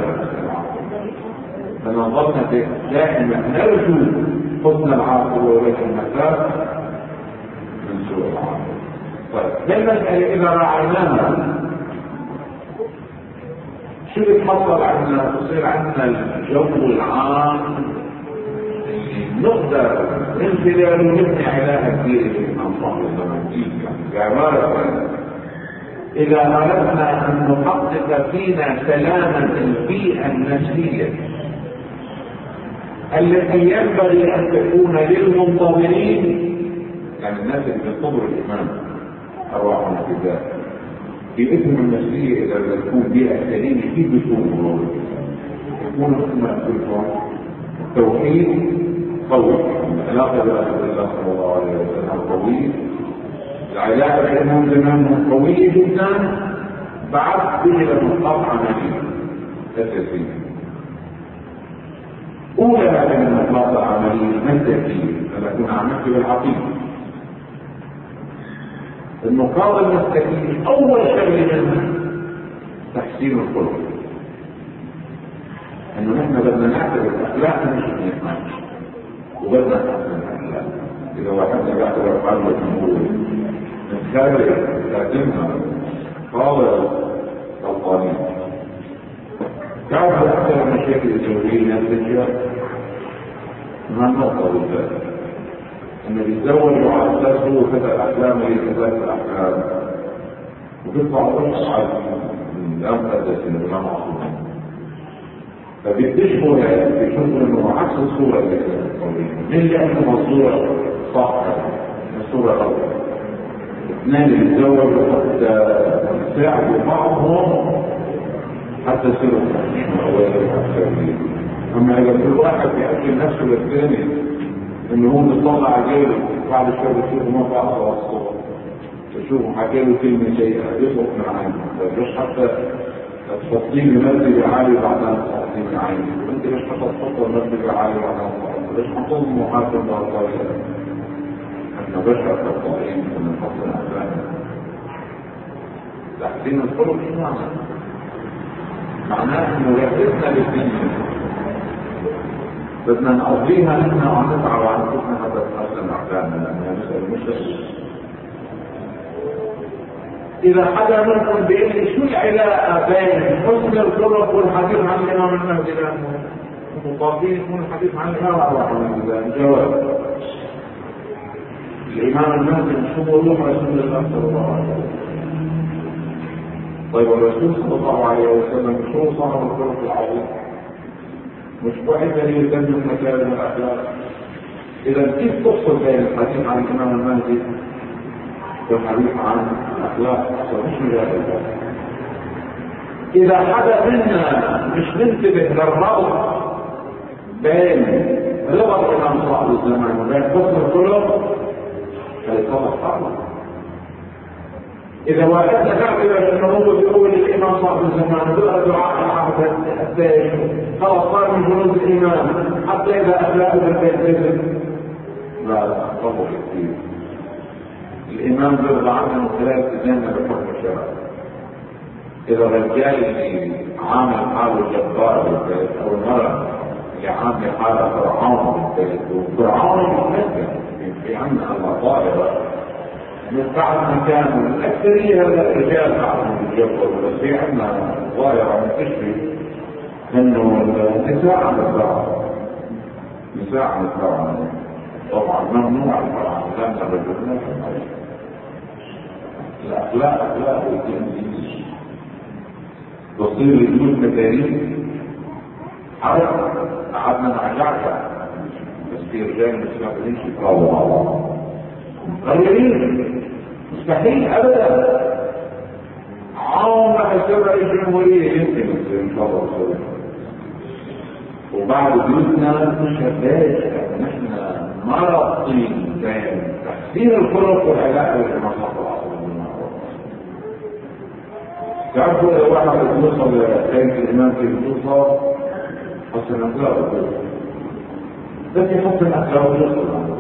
فنظرنا دائما نرجو حسن العاقبة ولكن نخاف من سوء العاقبة. طيب المسألة إذا راعيناها شو بتحصل عندنا؟ بصير عندنا الجو العام نقدر من خلاله نبني علاقة كبيرة من أنصار الزمن. بعبارة إذا أردنا أن نحقق فينا سلامة البيئة النفسية التي ينبغي أن تكون للمنتظرين، يعني الناس اللي بينتظروا الإمام أرواحهم في ذلك، بيئتهم النفسية إذا تكون بيئة سليمة كيف بيكونوا؟ يكونوا مثل كلهم التوحيد قوي، العلاقة برسول الله صلى الله عليه وسلم قوية، العلاقة بينهم زمانهم قوية جدا، بعد به لنقاط عملية أساسية. أولى هذه النقاط العملية المساكية لما كنا عملت بالعقيدة. النقاط المساكية أول شيء منها تحسين الخلق، إنه نحن بدنا نعتبر الأخلاق مش بنسمع وبدنا نحسن الأخلاق. إذا واحدنا بيعتبر حاله نقول نتخارج تقدمها طاولة القانون. تعرف أكثر المشاكل الزوجية نتيجة ما النقطة بالذات إنه بيتزوجوا على أساس هو كذا الأحلام وهي كذا الأحلام، وبيطلع وش على لا مقدسين ولا معصومين، فبيكتشفوا بيشوفوا إنه عكس الصورة اللي كانت قوية، من لأنه الصورة صح الصورة غلط. اثنين اللي يتزوجوا حتى يساعدوا بعضهم حتى يصيروا اما اذا كل واحد يأكل نفسه للثاني انه هو بيطلع عليه بعد شويه بيشوفوا ما بعض على الصبح، بيشوفوا حكى له كلمه سيئه يطلق من عينه، ليش حتى تحطيه بمرتبه عاليه بعدين تحطيه من عينه، وانت ليش حتى تحطه بمرتبه عاليه بعدين تحطه، ليش حطهم محاسب بهالطريقه؟ احنا بشر كالطائعين ونحسن اخلاقنا. تحسين الخلق شو معناه؟ معناه انه رحلتنا للدنيا بدنا نقضيها نحن وعم نسعى وعم نفوتنا حتى تحسن اخلاقنا، لانها مسألة مش سهلة. اذا حدا منكم بيقول لي شو العلاقة بين حسن الخلق والحديث عن الامام المهدي؟ لانه مطالبين يكون الحديث عن الامام المهدي. الجواب الإمام المهدي مش هو روح رسول الله صلى الله عليه وسلم. طيب الرسول صلى الله عليه وسلم مش هو صاحب الخلق العظيم؟ مش واحد اللي يتم مكارم الأخلاق؟ إذا كيف تفصل بين الحديث عن الإمام المهدي والحديث عن الأخلاق؟ مش مجال. إذا حدا منا مش ننتبه للربط بين رضا الإمام صاحب الزمان وبين حسن الخلق فيطلق طبعا. إذا وقفنا نعتبر أنه هو بيقول الإمام صاحب الزمان بقى دعاء العهد الثاني خلاص صار من جنود الإمام حتى إذا أخلاقه بالبيت لا لا طبعا كثير. الإمام بيرضى عنه من خلال التزامنا بحكم الشرع. إذا الرجال اللي عامل حاله جبار بالبيت أو المرأة اللي عامل حاله فرعون بالبيت وفرعون بالبيت في عندنا المطائرة من بعد مكان الأكثرية الرجال بعضهم يتجبروا بس في عندنا ظاهرة منتشرة إنه النساء عن الفرعون نساء عن الفرعون طبعا ممنوع الفرعون لأن الرجل لا يفعل الأخلاق أخلاق والتنزيل تصير الجنود مكارين حرق قعدنا مع جعجع بس في رجال مش قادرين يتراووا مع بعض غيرين مستحيل ابدا عمر السبع الجمهوريه يمكن ان شاء الله. وبعد بيوتنا شباب نحن مرضين بين تحسين الخلق والعلاقه بالمصلحه العصريه. تعرفوا اذا واحد يوصل لخير الامام في توصل حسن اخلاقه بس يحسن اخلاقه يوصل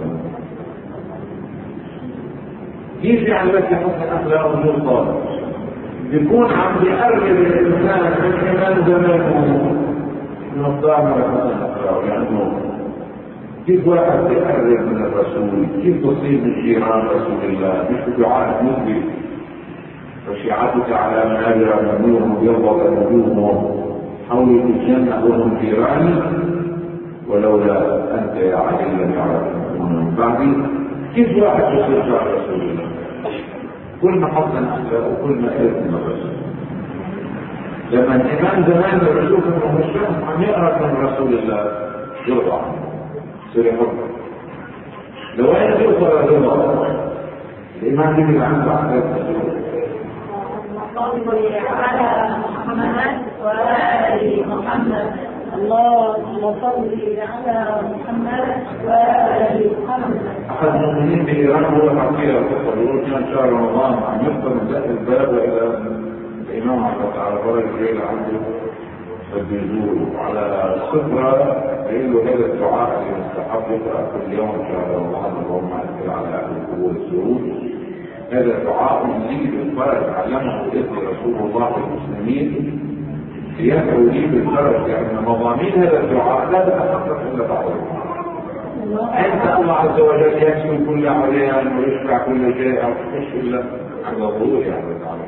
كيف يعني بس يحسن اخلاقه يوصل بيكون عم بيقرب الانسان من كمان زمانه من الطعم لحسن اخلاقه. لانه كيف واحد بيقرب من الرسول كيف تصيب من جيران رسول الله مش بدعاء مثبت وشيعتك على منابر من نور مبيضة نجومهم حولوا الجنة وهم جيراني ولولا أنت يا علي لم يعرفون من بعدي. كيف واحد يصير جار رسول الله كل ما حسن أخلاقه وكل ما قرب من الرسول. لما الإمام زمان الرسول انه الشخص عم يقرب من رسول الله يرضى عنه يصير يحبه. لوين يوصل الرضا الإمام يجب عنده أحداث رسول صل على محمد وآل محمد. اللهم صل على محمد وآل محمد. أحد المؤمنين بإيران هو حقيقة يقول كان شهر رمضان عم يفضل من الباب إلى الإمام على تعالى فرج الليل عنده بده يزوره على الصفرة يقول له هذا الدعاء اللي مستحب يقرأ كل يوم شهر رمضان اللهم أكثر على أهل القبور السرور. هذا دعاء لي بالفرج علمه ابن رسول الله للمسلمين يدعو لي بالفرج لأن مضامين هذا الدعاء لا تتحقق إلا بعد أنت الله عز وجل يكفي كل عريان ويشفع كل شيء أو تخش إلا عند الظهور يعني تعالى.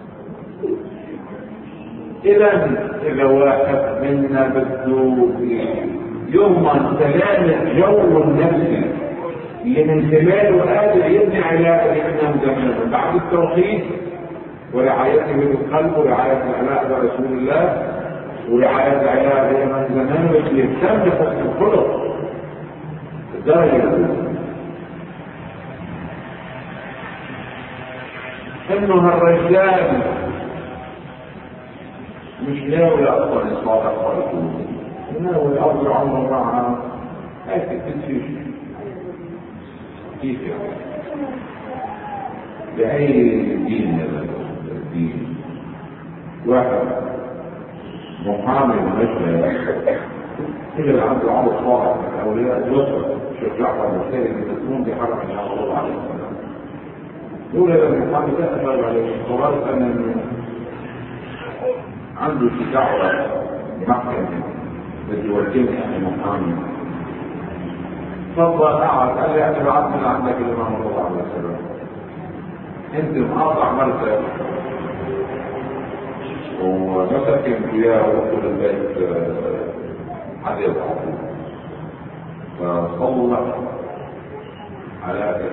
إذا إذا واحد منا بده يضمن سلام الجو النفسي اللي من خلاله قادر يبني علاقه الامام زمان بعد التوحيد ورعايته بالقلب ورعايه العلاقه برسول الله ورعايه العلاقه الامام زمان بس يهتم بحسن الخلق الدرجه انه الرجال مش ناوي اصلا يصالح خالقه ناوي يقضي عمره معها هيك تنسيش كيف يعني؟ بأي دين هذا الدين؟ واحد محامي مشهد إذا عنده عمر صالح من أولياء الوسط الشيخ جعفر المسائل اللي تكون بحرم إن شاء الله عليه وسلم. يقول هذا المحامي لا أفرج عليه قررت أن عنده في دعوة محكمة بدي يوكلني أنا محامي تفضل اقعد قال لي انا بعت من عندك الامام صلى الله عليه وسلم انت مقاطع مرتب ومسكن فيها وقت البيت حد يضعفه فصلح على هذا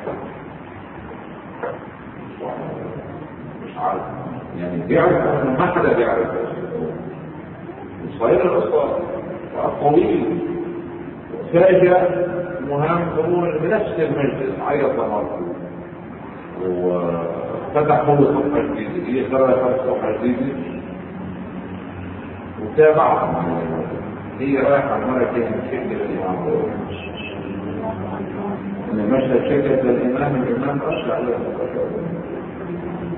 مش عارف يعني بيعرف انه ما حدا بيعرف وصاير القصه طويل فاجأ مهم هو بنفس المجلس عيط مرته وفتح هو صفحة جديدة هي قرأت صفحة جديدة وتابعها هي رايحة مرة كانت شكل الإمام إن مشهد شكل الإمام الإمام أشعر له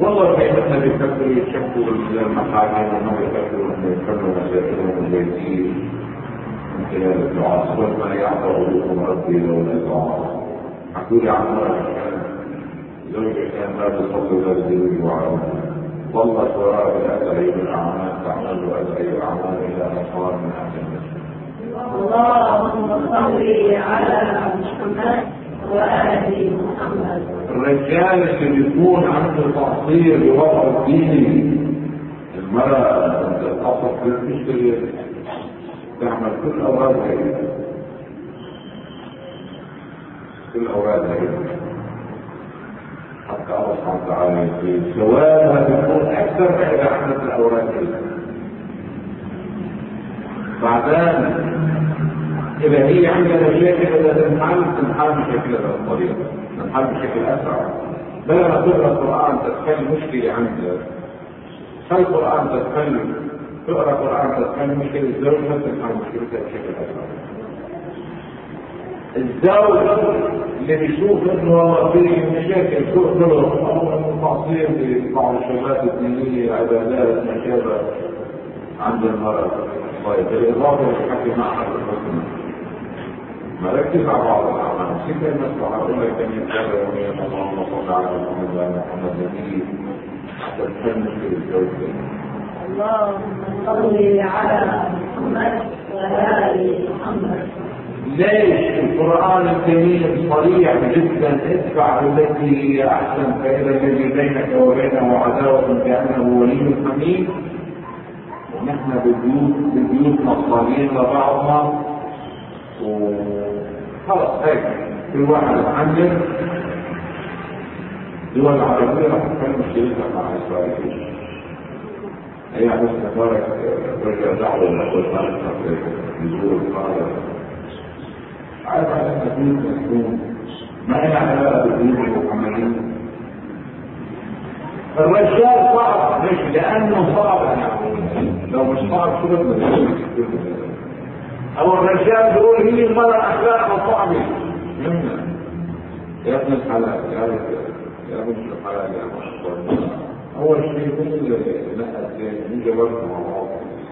والله في مثلا بيفكروا يشكوا المحاكم وما بيفكروا انه يحلوا مشاكلهم البيتيه من خلال الدعاء. صرت ما يعطى عروضهم ربي لولا الدعاء. حكوا لي عن مرة زوجة كان لا تصلي ولا تزوج وعرض ظلت وراء الأدعي بالأعمال تعمل وأدعي الأعمال إلى أصحاب من أهل المسجد. اللهم صل على محمد وآل محمد. الرجال اللي بيكون عنده تقصير بوضع الديني، المرأة الأصل في المشكلة تعمل كل أورادها هي كل أورادها هي حتى الله سبحانه وتعالى يقول ثوابها بيكون أكثر من إذا عملت الأوراد هي. بعدين إذا هي عندها مشاكل إذا تنحل تنحل بشكل هذا الطريقة، تنحل بشكل أسرع. بدل ما تقرأ القرآن تتحل مشكلة عندها، خلي القرآن تتحل، تقرأ القرآن تتحل مشكلة الزوج ما تنحل مشكلتها بشكل أسرع. الزوج اللي بيشوف إنه والله في مشاكل سوء خلق أو إنه تقصير ببعض الشغلات الدينية عبادات ما شابه عند المرأة. طيب بالإضافة للحكي مع أحد الحكم مركز على بعض الأعمال. في كلمة أقول لك أن يتابع يوميا اللهم صل على محمد وعلى محمد نبي حتى تكمل في الزوج. اللهم صل على محمد وآل محمد. ليش القرآن الكريم صريح جدا ادفع بالتي هي أحسن فإذا الذي بينك وبينه عداوة كأنه ولي حميد. ونحن ببيوت ببيوت مصارين لبعضنا وخلص هيك كل واحد يتعلم. دول العربية رح تكون مشكلتها مع إسرائيل. هي بس تبارك رجع دعوة لأول ثالثة في نزول القاهرة. عارف على أن بيوت مسكون ما هي علاقة بالبيوت المحمدين. الرجال صعب مش لأنه صعب يعني لو مش صعب شو بدنا أو الرجال بيقول هي المرأة أخلاقها صعبة منا يا ابن الحلال يا ابن يا ابن الحلال يا ابن. أول شيء كل نقد من جوابنا مع بعض.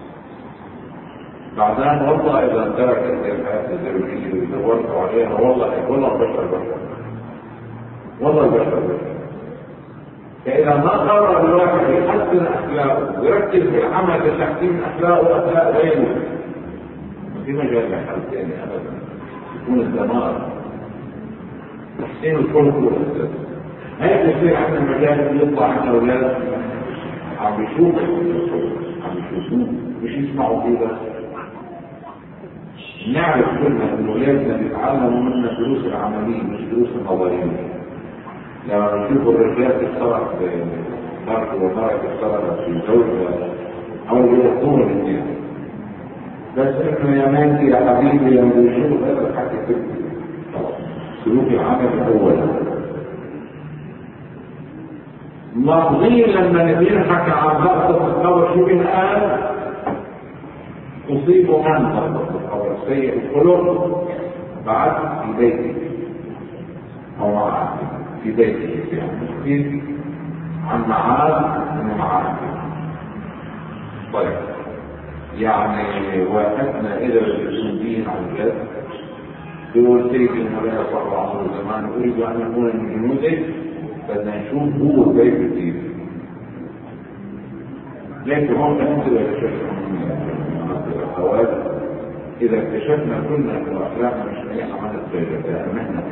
بعدين والله إذا تركت الحياة الزوجية ودورتوا عليها والله والله بشر بشر والله بشر بشر. فإذا ما قرر الواحد يحسن أخلاقه ويركز في العمل لتحسين أخلاقه وأخلاق غيره ما في مجال لحل ثاني أبدا. يكون الدمار تحسين الخلق والأساس. هيك بصير عندنا مجال يطلع عندنا أولاد عم بيشوفوا عم بيشوفوه مش يسمعوا فيه بس. نعرف كلنا إن أولادنا بيتعلموا منا الدروس العملية مش الدروس النظرية. لما نشوف الرجال تتصرف بمرأة ومرأة تتصرف في زوجها أو يوصون الاثنين بس إنه يا مانتي يا حبيبي لما بيشوف هذا الحكي كله سلوك العمل الأول. ماضي لما بينحكى عن ضغطة الخبر شو الآن تصيب من ضغطة الخبر سيء الخلق بعد في بيتك أو معك في بيته يعني عن معاد من معاد. طيب يعني واحدنا إلى الجنودين عن جد يقول سيدي المولاي صلى الله عليه وسلم أريد أن أكون من جنودك بدنا نشوف هو كيف كيف لكن هم أنزل اكتشفنا من الأخوات إذا اكتشفنا كلنا أن أخلاقنا مش أي عمل الزيجة لأن نحن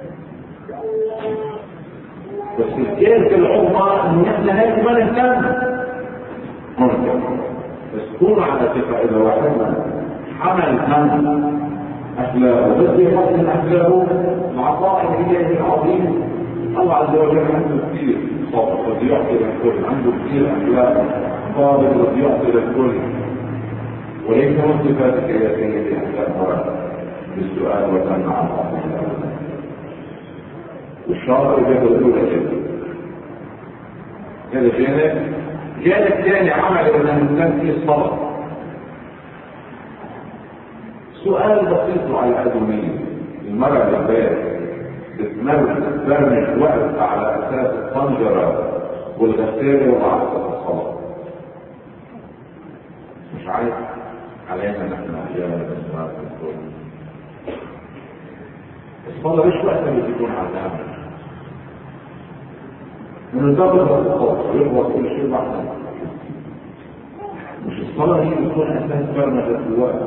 بس الكيف العظمى ان احنا هيك ما نهتم بس كونوا على ثقة اذا واحدنا حمل هم اخلاقه بده يحسن اخلاقه مع طائر اليه العظيم. الله عز وجل عنده كثير صبر قد يعطي للكل عنده كثير اخلاق صابر قد يعطي للكل وليس من صفاتك يا سيدي اخلاق مرة بالسؤال وتمنع عن الله والشاطر إذا الأولى جدا. هذا جانب جانب ثاني عمل إن الإنسان فيه الصبر. سؤال بسيط على الأدمية. المرأة الباب بتمرج وقت على أساس الطنجرة والغسالة وضع الصلاة. مش عارف علينا نحن أحيانا الصلاة الكل. الصلاة مش وقت اللي بيكون عذاب من ضرب الصلاة ويغلط كل شيء بعد. مش الصلاة هي بتكون أساس برمجة الوقت.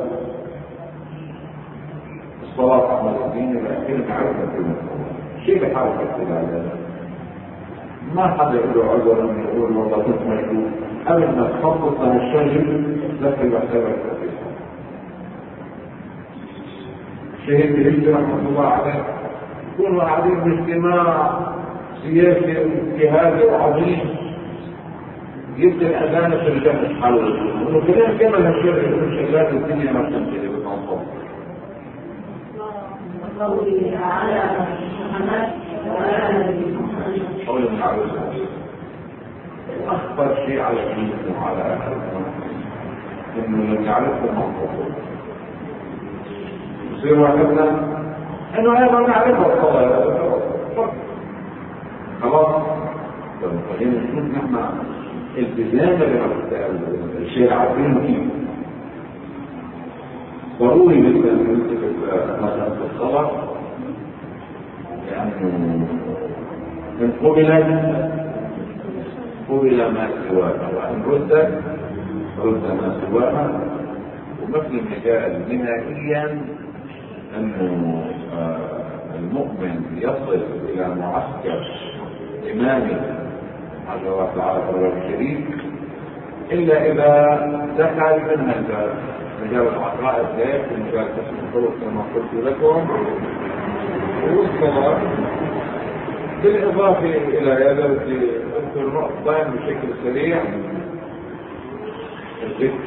الصلاة أحمد الدين الأخير معرفة كلمة الصلاة. شيء بحاول أكتب على ما حدا يقول له عذرا يقول والله كنت مشغول قبل ما تخطط عن الشجر لكن بحسابك كثيرا. شهيد الهجرة رحمة الله عليه يكونوا قاعدين باجتماع سياسي اجتهادي وعظيم يبدأ الأذان في الجنة حاول انه كلام كمل هالشيء يقول شغلات الدنيا ما تنتهي بالتنصب. صلي على محمد وآل محمد. قول المعروف أخطر شيء على دينكم وعلى آخركم إنه لم يعرفوا منطقه. يصير واحدنا إنه هذا ما يعرفه الصلاة خلاص. خلينا نشوف نحن التزام الشيء العظيم فيه ضروري مثل مثلا في الصلاة لأنه إن قبلت قبل ما سواها وإن ردت رد ما سواها. ومثل المجال نهائيا أنه المؤمن يصل إلى معسكر إمامي عز وجل في الرب الشريف إلا إذا دخل منها مجال العقائد ذات ومجال تسمية الطرق كما قلت لكم والصلاة. بالإضافة إلى هذا أذكر نقطتين بشكل سريع. الذكر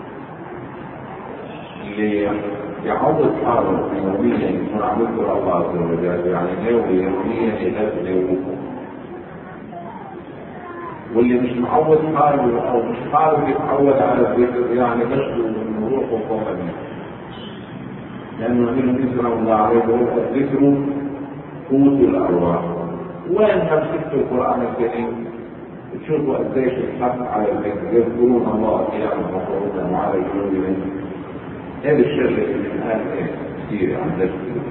اللي يعوض حاله يوميا يكون عم يذكر الله عز وجل يعني ناوي يوميا يهدف لوقوفه. واللي مش معود حاله او مش حاله يتعود على الذكر يعني بشكل من روحه وقوة منه. لأنه النبي صلى الله عليه وسلم الذكر قوت الأرواح. وين مسكت القرآن الكريم تشوفوا قديش الحق على الذكر يذكرون الله قياما وقعودا وعلى جنوبهم. هذا الشيء اللي الآن كثير عن ذكر.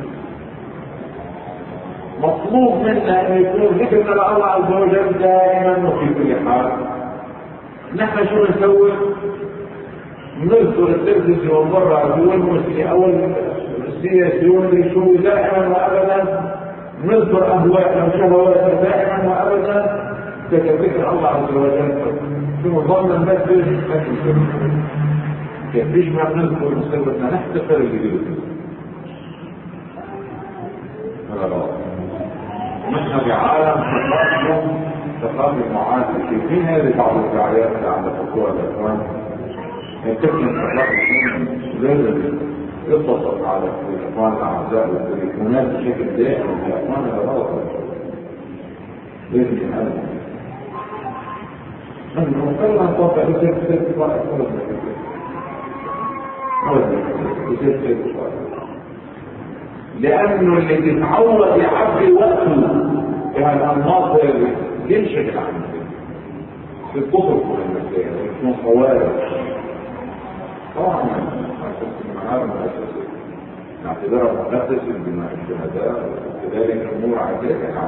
مطلوب منا ان يكون ذكرنا لله عز وجل دائما وفي كل حال. نحن شو نسوي؟ نذكر التلفزيون برا والموسيقى او السياسيون اللي يسوي دائما وابدا نذكر اهوائنا وشهواتنا دائما وابدا ذكر الله عز وجل. شو ظن نبدل كيفيش ما بنذكر نسوينا نحتفل اللي بيذكر. هذا غلط. نحن بعالم ثقافي ثقافي معاصر. شايفين هذه بعض الدعايات اللي عم تحطوها الاخوان يتكلم ثقافي لازم يتصل على الاخوان الاعزاء والتليفونات بشكل دائم. الاخوان هذا غلط لازم ينقلب. نحن فعلا نتوقع بسيط بسيط واحد بسيط بسيط لأنه اللي بيتعود يعبي وقته بهالأنماط ينشغل عنه في الكفر كل المسائل يكون خوارج. طبعا المعارض مؤسسة نعتبرها مؤسسة بما الشهداء وكذلك أمور عديدة